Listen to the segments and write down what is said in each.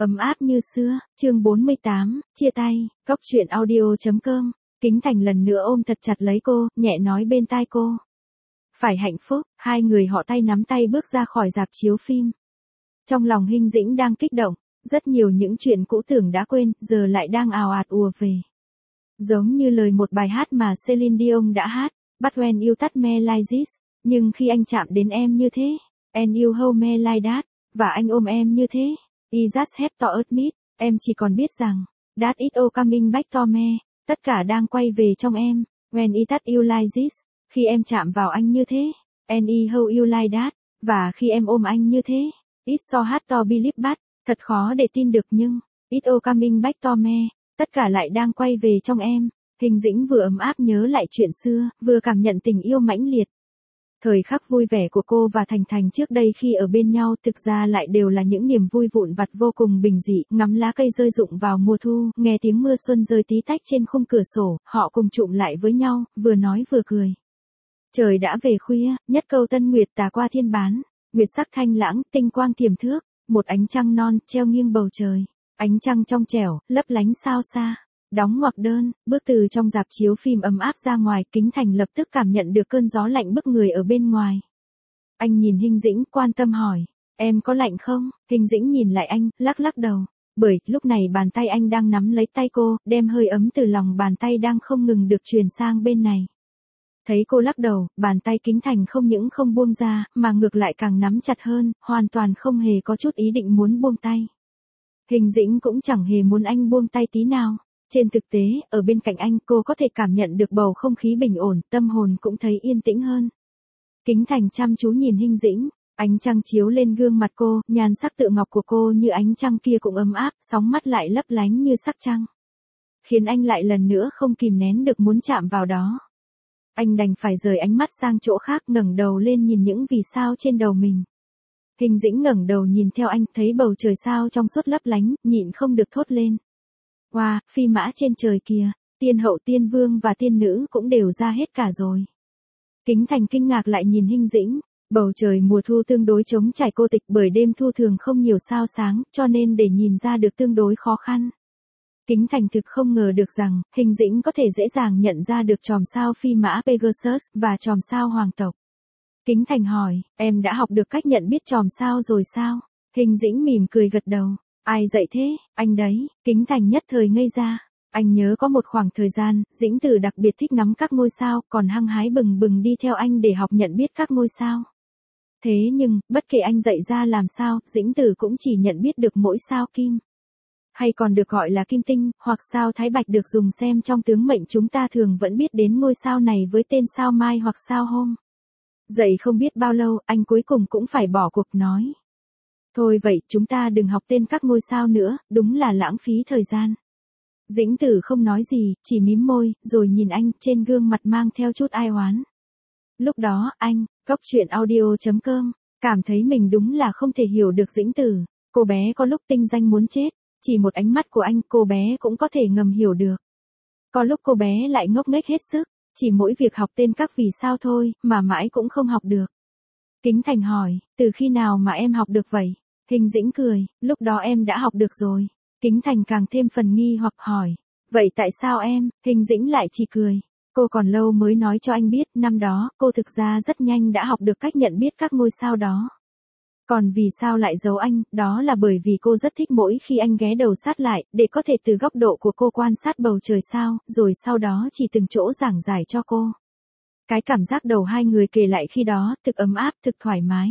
Ấm áp như xưa, chương 48, chia tay, góc truyện audio.com. Kính Thành lần nữa ôm thật chặt lấy cô, nhẹ nói bên tai cô. Phải hạnh phúc, hai người họ tay nắm tay bước ra khỏi rạp chiếu phim. Trong lòng Hinh Dĩnh đang kích động, rất nhiều những chuyện cũ tưởng đã quên, giờ lại đang ào ạt ùa về. Giống như lời một bài hát mà Celine Dion đã hát, But when you touch me like this, nhưng khi anh chạm đến em như thế, and you hold me like that, và anh ôm em như thế, I just have to admit, em chỉ còn biết rằng, that is all coming back to me, tất cả đang quay về trong em, when I touch you like this, khi em chạm vào anh như thế, and I hold you like that, và khi em ôm anh như thế, it's so hard to believe but, thật khó để tin được nhưng, it's all coming back to me, tất cả lại đang quay về trong em. Hinh Dĩnh vừa ấm áp nhớ lại chuyện xưa, vừa cảm nhận tình yêu mãnh liệt. Thời khắc vui vẻ của cô và Thành Thành trước đây khi ở bên nhau thực ra lại đều là những niềm vui vụn vặt vô cùng bình dị, ngắm lá cây rơi rụng vào mùa thu, nghe tiếng mưa xuân rơi tí tách trên khung cửa sổ, họ cùng chụm lại với nhau, vừa nói vừa cười. Trời đã về khuya, nhất câu tân nguyệt tà qua thiên bán, nguyệt sắc thanh lãng, tinh quang tiềm thước, một ánh trăng non treo nghiêng bầu trời, ánh trăng trong trẻo, lấp lánh sao xa. Đóng ngoặc đơn, bước từ trong rạp chiếu phim ấm áp ra ngoài, Kính Thành lập tức cảm nhận được cơn gió lạnh bức người ở bên ngoài. Anh nhìn Hinh Dĩnh quan tâm hỏi, em có lạnh không? Hinh Dĩnh nhìn lại anh, lắc lắc đầu, bởi lúc này bàn tay anh đang nắm lấy tay cô, đem hơi ấm từ lòng bàn tay đang không ngừng được truyền sang bên này. Thấy cô lắc đầu, bàn tay Kính Thành không những không buông ra, mà ngược lại càng nắm chặt hơn, hoàn toàn không hề có chút ý định muốn buông tay. Hinh Dĩnh cũng chẳng hề muốn anh buông tay tí nào. Trên thực tế, ở bên cạnh anh cô có thể cảm nhận được bầu không khí bình ổn, tâm hồn cũng thấy yên tĩnh hơn. Kính Thành chăm chú nhìn Hinh Dĩnh, ánh trăng chiếu lên gương mặt cô, nhan sắc tự ngọc của cô như ánh trăng kia cũng ấm áp, sóng mắt lại lấp lánh như sắc trăng. Khiến anh lại lần nữa không kìm nén được muốn chạm vào đó. Anh đành phải rời ánh mắt sang chỗ khác, ngẩng đầu lên nhìn những vì sao trên đầu mình. Hinh Dĩnh ngẩng đầu nhìn theo anh, thấy bầu trời sao trong suốt lấp lánh, nhịn không được thốt lên. Wow, phi mã trên trời kìa, tiên hậu tiên vương và tiên nữ cũng đều ra hết cả rồi. Kính Thành kinh ngạc lại nhìn Hinh Dĩnh, bầu trời mùa thu tương đối trống trải cô tịch bởi đêm thu thường không nhiều sao sáng, cho nên để nhìn ra được tương đối khó khăn. Kính Thành thực không ngờ được rằng, Hinh Dĩnh có thể dễ dàng nhận ra được chòm sao phi mã Pegasus và chòm sao hoàng tộc. Kính Thành hỏi, em đã học được cách nhận biết chòm sao rồi sao? Hinh Dĩnh mỉm cười gật đầu. Ai dạy thế, anh đấy, Kính Thành nhất thời ngây ra. Anh nhớ có một khoảng thời gian, Dĩnh Tử đặc biệt thích ngắm các ngôi sao, còn hăng hái bừng bừng đi theo anh để học nhận biết các ngôi sao. Thế nhưng, bất kể anh dạy ra làm sao, Dĩnh Tử cũng chỉ nhận biết được mỗi sao kim. Hay còn được gọi là kim tinh, hoặc sao Thái Bạch được dùng xem trong tướng mệnh, chúng ta thường vẫn biết đến ngôi sao này với tên sao Mai hoặc sao Hôm. Dạy không biết bao lâu, anh cuối cùng cũng phải bỏ cuộc nói. Thôi vậy, chúng ta đừng học tên các ngôi sao nữa, đúng là lãng phí thời gian. Dĩnh Tử không nói gì, chỉ mím môi, rồi nhìn anh, trên gương mặt mang theo chút ai oán. Lúc đó, anh, góc truyện audio.com, cảm thấy mình đúng là không thể hiểu được Dĩnh Tử. Cô bé có lúc tinh danh muốn chết, chỉ một ánh mắt của anh, cô bé cũng có thể ngầm hiểu được. Có lúc cô bé lại ngốc nghếch hết sức, chỉ mỗi việc học tên các vì sao thôi, mà mãi cũng không học được. Kính Thành hỏi, từ khi nào mà em học được vậy? Hinh Dĩnh cười, lúc đó em đã học được rồi. Kính Thành càng thêm phần nghi hoặc hỏi, vậy tại sao em? Hinh Dĩnh lại chỉ cười. Cô còn lâu mới nói cho anh biết, năm đó, cô thực ra rất nhanh đã học được cách nhận biết các ngôi sao đó. Còn vì sao lại giấu anh, đó là bởi vì cô rất thích mỗi khi anh ghé đầu sát lại, để có thể từ góc độ của cô quan sát bầu trời sao, rồi sau đó chỉ từng chỗ giảng giải cho cô. Cái cảm giác đầu hai người kể lại khi đó, thực ấm áp, thực thoải mái.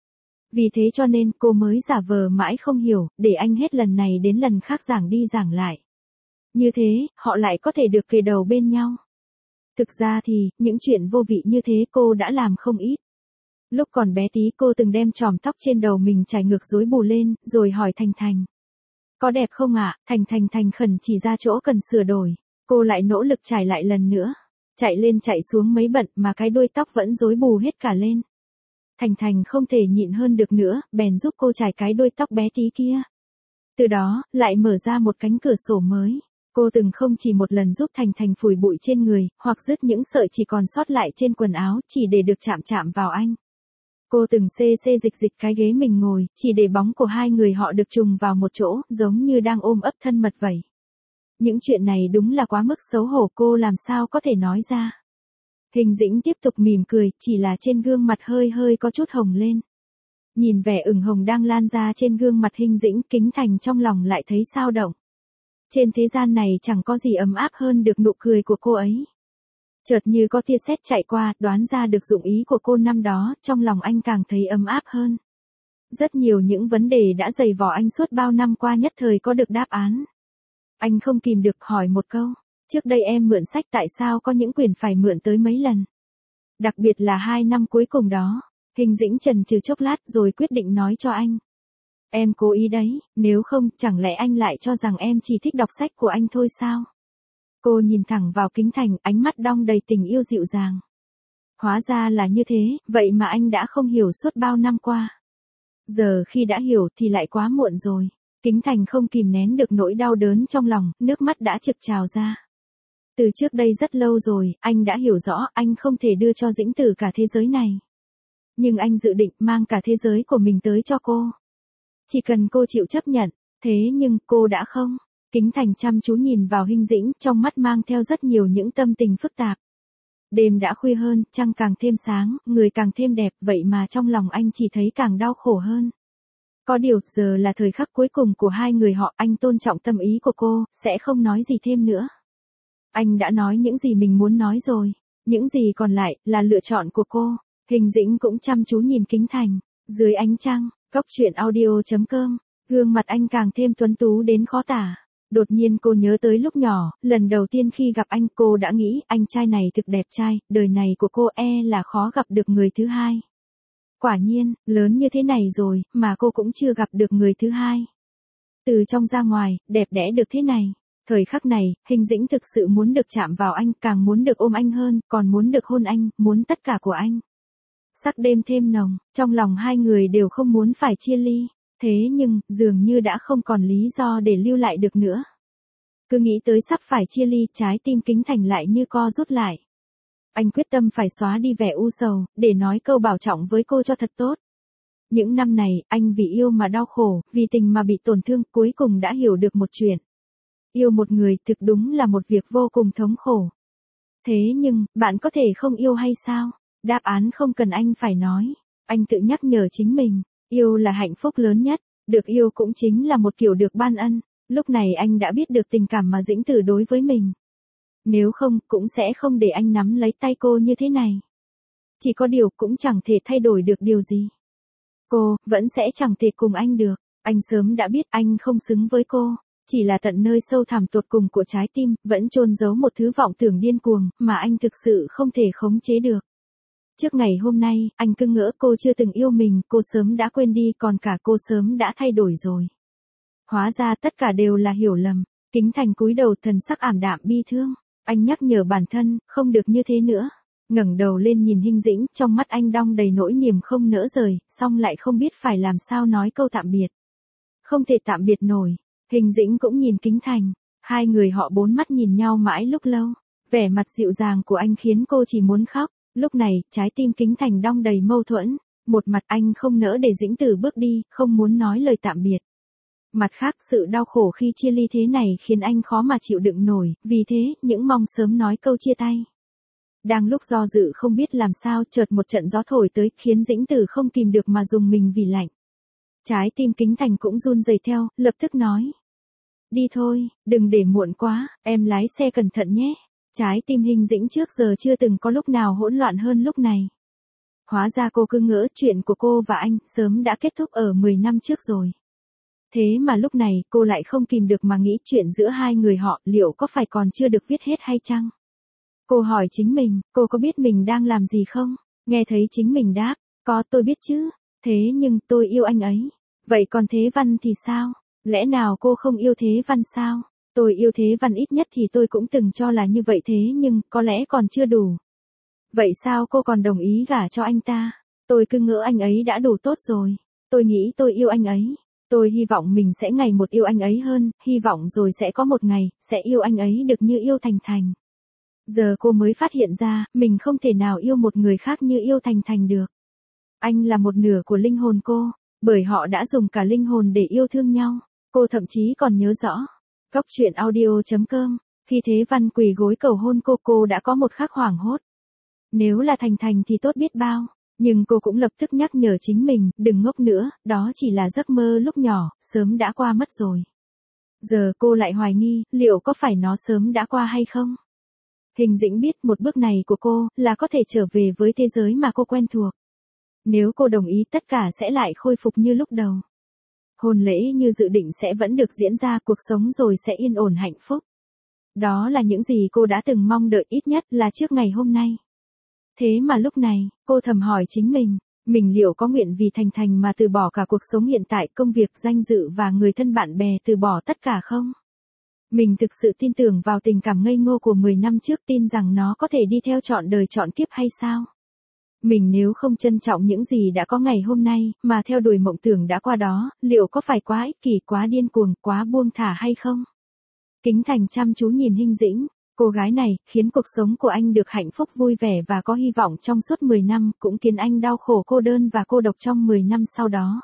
Vì thế cho nên cô mới giả vờ mãi không hiểu, để anh hết lần này đến lần khác giảng đi giảng lại. Như thế, họ lại có thể được kề đầu bên nhau. Thực ra thì, những chuyện vô vị như thế cô đã làm không ít. Lúc còn bé tí cô từng đem chòm tóc trên đầu mình chải ngược rối bù lên, rồi hỏi Thành Thành. Có đẹp không ạ? Thành Thành thành khẩn chỉ ra chỗ cần sửa đổi. Cô lại nỗ lực chải lại lần nữa. Chạy lên chạy xuống mấy bận mà cái đuôi tóc vẫn rối bù hết cả lên. Thành Thành không thể nhịn hơn được nữa, bèn giúp cô chải cái đuôi tóc bé tí kia. Từ đó, lại mở ra một cánh cửa sổ mới. Cô từng không chỉ một lần giúp Thành Thành phủi bụi trên người, hoặc dứt những sợi chỉ còn sót lại trên quần áo, chỉ để được chạm chạm vào anh. Cô từng xê xê dịch dịch cái ghế mình ngồi, chỉ để bóng của hai người họ được trùng vào một chỗ, giống như đang ôm ấp thân mật vậy. Những chuyện này đúng là quá mức xấu hổ, cô làm sao có thể nói ra. Hình Dĩnh tiếp tục mỉm cười, chỉ là trên gương mặt hơi hơi có chút hồng lên. Nhìn vẻ ửng hồng đang lan ra trên gương mặt Hình Dĩnh, Kính Thành trong lòng lại thấy xao động. Trên thế gian này chẳng có gì ấm áp hơn được nụ cười của cô ấy. Chợt như có tia sét chạy qua, đoán ra được dụng ý của cô năm đó, trong lòng anh càng thấy ấm áp hơn. Rất nhiều những vấn đề đã dày vò anh suốt bao năm qua nhất thời có được đáp án. Anh không kìm được hỏi một câu, trước đây em mượn sách tại sao có những quyển phải mượn tới mấy lần? Đặc biệt là 2 năm cuối cùng đó. Hình Dĩnh chần chừ chốc lát rồi quyết định nói cho anh. Em cố ý đấy, nếu không, chẳng lẽ anh lại cho rằng em chỉ thích đọc sách của anh thôi sao? Cô nhìn thẳng vào Kính Thành, ánh mắt đong đầy tình yêu dịu dàng. Hóa ra là như thế, vậy mà anh đã không hiểu suốt bao năm qua. Giờ khi đã hiểu thì lại quá muộn rồi. Kính Thành không kìm nén được nỗi đau đớn trong lòng, nước mắt đã trực trào ra. Từ trước đây rất lâu rồi, anh đã hiểu rõ anh không thể đưa cho Dĩnh Tử cả thế giới này. Nhưng anh dự định mang cả thế giới của mình tới cho cô. Chỉ cần cô chịu chấp nhận, thế nhưng cô đã không. Kính Thành chăm chú nhìn vào Hình Dĩnh, trong mắt mang theo rất nhiều những tâm tình phức tạp. Đêm đã khuya hơn, trăng càng thêm sáng, người càng thêm đẹp, vậy mà trong lòng anh chỉ thấy càng đau khổ hơn. Có điều, giờ là thời khắc cuối cùng của hai người họ, anh tôn trọng tâm ý của cô, sẽ không nói gì thêm nữa. Anh đã nói những gì mình muốn nói rồi, những gì còn lại là lựa chọn của cô. Hình Dĩnh cũng chăm chú nhìn Kính Thành, dưới ánh trăng, góc truyện audio.com, gương mặt anh càng thêm tuấn tú đến khó tả. Đột nhiên cô nhớ tới lúc nhỏ, lần đầu tiên khi gặp anh cô đã nghĩ anh trai này thực đẹp trai, đời này của cô là khó gặp được người thứ hai. Quả nhiên, lớn như thế này rồi, mà cô cũng chưa gặp được người thứ hai. Từ trong ra ngoài, đẹp đẽ được thế này. Thời khắc này, Hình Dĩnh thực sự muốn được chạm vào anh, càng muốn được ôm anh hơn, còn muốn được hôn anh, muốn tất cả của anh. Sắc đêm thêm nồng, trong lòng hai người đều không muốn phải chia ly. Thế nhưng, dường như đã không còn lý do để lưu lại được nữa. Cứ nghĩ tới sắp phải chia ly, trái tim Kính Thành lại như co rút lại. Anh quyết tâm phải xóa đi vẻ u sầu, để nói câu bảo trọng với cô cho thật tốt. Những năm này, anh vì yêu mà đau khổ, vì tình mà bị tổn thương, cuối cùng đã hiểu được một chuyện. Yêu một người thực đúng là một việc vô cùng thống khổ. Thế nhưng, bạn có thể không yêu hay sao? Đáp án không cần anh phải nói. Anh tự nhắc nhở chính mình, yêu là hạnh phúc lớn nhất, được yêu cũng chính là một kiểu được ban ân. Lúc này anh đã biết được tình cảm mà Dĩnh Tử đối với mình. Nếu không, cũng sẽ không để anh nắm lấy tay cô như thế này. Chỉ có điều cũng chẳng thể thay đổi được điều gì. Cô, vẫn sẽ chẳng thể cùng anh được. Anh sớm đã biết anh không xứng với cô. Chỉ là tận nơi sâu thẳm tột cùng của trái tim, vẫn chôn giấu một thứ vọng tưởng điên cuồng, mà anh thực sự không thể khống chế được. Trước ngày hôm nay, anh cứ ngỡ cô chưa từng yêu mình, cô sớm đã quên đi, còn cả cô sớm đã thay đổi rồi. Hóa ra tất cả đều là hiểu lầm. Kính Thành cúi đầu, thần sắc ảm đạm bi thương. Anh nhắc nhở bản thân, không được như thế nữa. Ngẩng đầu lên nhìn Hình Dĩnh, trong mắt anh đong đầy nỗi niềm không nỡ rời, song lại không biết phải làm sao nói câu tạm biệt. Không thể tạm biệt nổi. Hình Dĩnh cũng nhìn Kính Thành. Hai người họ bốn mắt nhìn nhau mãi lúc lâu. Vẻ mặt dịu dàng của anh khiến cô chỉ muốn khóc. Lúc này, trái tim Kính Thành đong đầy mâu thuẫn. Một mặt anh không nỡ để Dĩnh Tử bước đi, không muốn nói lời tạm biệt. Mặt khác, sự đau khổ khi chia ly thế này khiến anh khó mà chịu đựng nổi, vì thế, những mong sớm nói câu chia tay. Đang lúc do dự không biết làm sao, chợt một trận gió thổi tới, khiến Dĩnh Tử không kìm được mà rùng mình vì lạnh. Trái tim Kính Thành cũng run rẩy theo, lập tức nói. Đi thôi, đừng để muộn quá, em lái xe cẩn thận nhé. Trái tim Hình Dĩnh trước giờ chưa từng có lúc nào hỗn loạn hơn lúc này. Hóa ra cô cứ ngỡ chuyện của cô và anh sớm đã kết thúc ở 10 năm trước rồi. Thế mà lúc này cô lại không kìm được mà nghĩ chuyện giữa hai người họ liệu có phải còn chưa được viết hết hay chăng? Cô hỏi chính mình, cô có biết mình đang làm gì không? Nghe thấy chính mình đáp, có, tôi biết chứ. Thế nhưng tôi yêu anh ấy. Vậy còn Thế Văn thì sao? Lẽ nào cô không yêu Thế Văn sao? Tôi yêu Thế Văn, ít nhất thì tôi cũng từng cho là như vậy, thế nhưng có lẽ còn chưa đủ. Vậy sao cô còn đồng ý gả cho anh ta? Tôi cứ ngỡ anh ấy đã đủ tốt rồi. Tôi nghĩ tôi yêu anh ấy. Tôi hy vọng mình sẽ ngày một yêu anh ấy hơn, hy vọng rồi sẽ có một ngày, sẽ yêu anh ấy được như yêu Thành Thành. Giờ cô mới phát hiện ra, mình không thể nào yêu một người khác như yêu Thành Thành được. Anh là một nửa của linh hồn cô, bởi họ đã dùng cả linh hồn để yêu thương nhau. Cô thậm chí còn nhớ rõ. Góc truyện audio.com. Khi Thế Văn quỳ gối cầu hôn cô đã có một khắc hoảng hốt. Nếu là Thành Thành thì tốt biết bao. Nhưng cô cũng lập tức nhắc nhở chính mình, đừng ngốc nữa, đó chỉ là giấc mơ lúc nhỏ, sớm đã qua mất rồi. Giờ cô lại hoài nghi, liệu có phải nó sớm đã qua hay không? Hình Dĩnh biết một bước này của cô là có thể trở về với thế giới mà cô quen thuộc. Nếu cô đồng ý tất cả sẽ lại khôi phục như lúc đầu. Hôn lễ như dự định sẽ vẫn được diễn ra, cuộc sống rồi sẽ yên ổn hạnh phúc. Đó là những gì cô đã từng mong đợi, ít nhất là trước ngày hôm nay. Thế mà lúc này, cô thầm hỏi chính mình liệu có nguyện vì Thành Thành mà từ bỏ cả cuộc sống hiện tại, công việc, danh dự và người thân bạn bè, từ bỏ tất cả không? Mình thực sự tin tưởng vào tình cảm ngây ngô của 10 năm trước, tin rằng nó có thể đi theo trọn đời trọn kiếp hay sao? Mình nếu không trân trọng những gì đã có ngày hôm nay, mà theo đuổi mộng tưởng đã qua đó, liệu có phải quá ích kỷ, quá điên cuồng, quá buông thả hay không? Kính Thành chăm chú nhìn Hinh Dĩnh. Cô gái này, khiến cuộc sống của anh được hạnh phúc vui vẻ và có hy vọng trong suốt 10 năm, cũng khiến anh đau khổ cô đơn và cô độc trong 10 năm sau đó.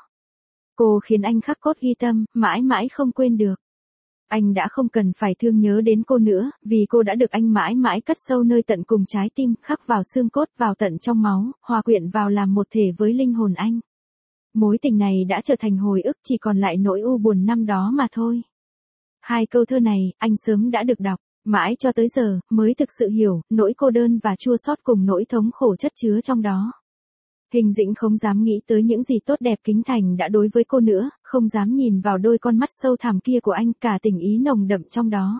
Cô khiến anh khắc cốt ghi tâm, mãi mãi không quên được. Anh đã không cần phải thương nhớ đến cô nữa, vì cô đã được anh mãi mãi cất sâu nơi tận cùng trái tim, khắc vào xương cốt, vào tận trong máu, hòa quyện vào làm một thể với linh hồn anh. Mối tình này đã trở thành hồi ức, chỉ còn lại nỗi u buồn năm đó mà thôi. Hai câu thơ này, anh sớm đã được đọc. Mãi cho tới giờ, mới thực sự hiểu, nỗi cô đơn và chua xót cùng nỗi thống khổ chất chứa trong đó. Hình Dĩnh không dám nghĩ tới những gì tốt đẹp Kính Thành đã đối với cô nữa, không dám nhìn vào đôi con mắt sâu thẳm kia của anh, cả tình ý nồng đậm trong đó.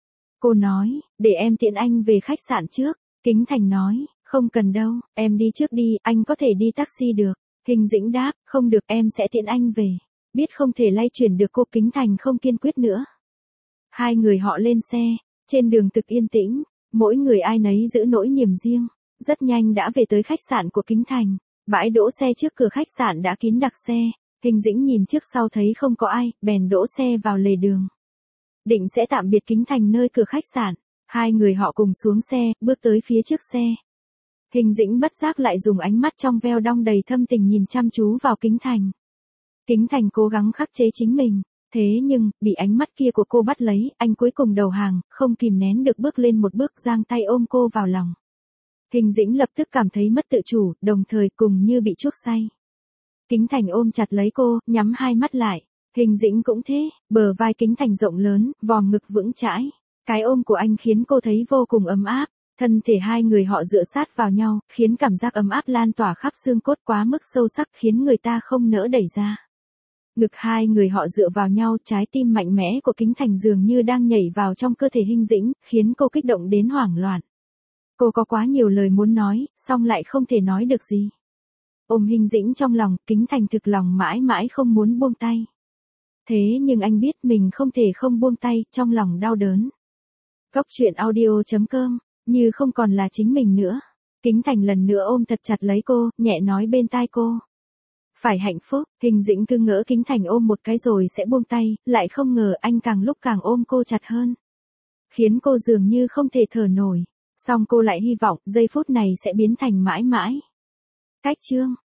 Cô nói, để em tiễn anh về khách sạn trước. Kính Thành nói, không cần đâu, em đi trước đi, anh có thể đi taxi được. Hình Dĩnh đáp, không được, em sẽ tiễn anh về. Biết không thể lay chuyển được cô, Kính Thành không kiên quyết nữa. Hai người họ lên xe. Trên đường thực yên tĩnh, mỗi người ai nấy giữ nỗi niềm riêng. Rất nhanh đã về tới khách sạn của Kính Thành. Bãi đỗ xe trước cửa khách sạn đã kín đặc xe. Hình Dĩnh nhìn trước sau thấy không có ai, bèn đỗ xe vào lề đường. Định sẽ tạm biệt Kính Thành nơi cửa khách sạn. Hai người họ cùng xuống xe, bước tới phía trước xe. Hình Dĩnh bất giác lại dùng ánh mắt trong veo đong đầy thâm tình nhìn chăm chú vào Kính Thành. Kính Thành cố gắng khắc chế chính mình. Thế nhưng, bị ánh mắt kia của cô bắt lấy, anh cuối cùng đầu hàng, không kìm nén được bước lên một bước, giang tay ôm cô vào lòng. Hình Dĩnh lập tức cảm thấy mất tự chủ, đồng thời cùng như bị chuốc say. Kính Thành ôm chặt lấy cô, nhắm hai mắt lại. Hình Dĩnh cũng thế, bờ vai Kính Thành rộng lớn, vòm ngực vững chãi. Cái ôm của anh khiến cô thấy vô cùng ấm áp. Thân thể hai người họ dựa sát vào nhau, khiến cảm giác ấm áp lan tỏa khắp xương cốt quá mức sâu sắc, khiến người ta không nỡ đẩy ra. Ngực hai người họ dựa vào nhau, trái tim mạnh mẽ của Kính Thành dường như đang nhảy vào trong cơ thể Hinh Dĩnh, khiến cô kích động đến hoảng loạn. Cô có quá nhiều lời muốn nói, song lại không thể nói được gì. Ôm Hinh Dĩnh trong lòng, Kính Thành thực lòng mãi mãi không muốn buông tay. Thế nhưng anh biết mình không thể không buông tay, trong lòng đau đớn. Góc truyện audio.com, như không còn là chính mình nữa. Kính Thành lần nữa ôm thật chặt lấy cô, nhẹ nói bên tai cô. Phải hạnh phúc. Hình Dĩnh cứ ngỡ Kính Thành ôm một cái rồi sẽ buông tay, lại không ngờ anh càng lúc càng ôm cô chặt hơn. Khiến cô dường như không thể thở nổi. Song cô lại hy vọng, giây phút này sẽ biến thành mãi mãi. Cách chương.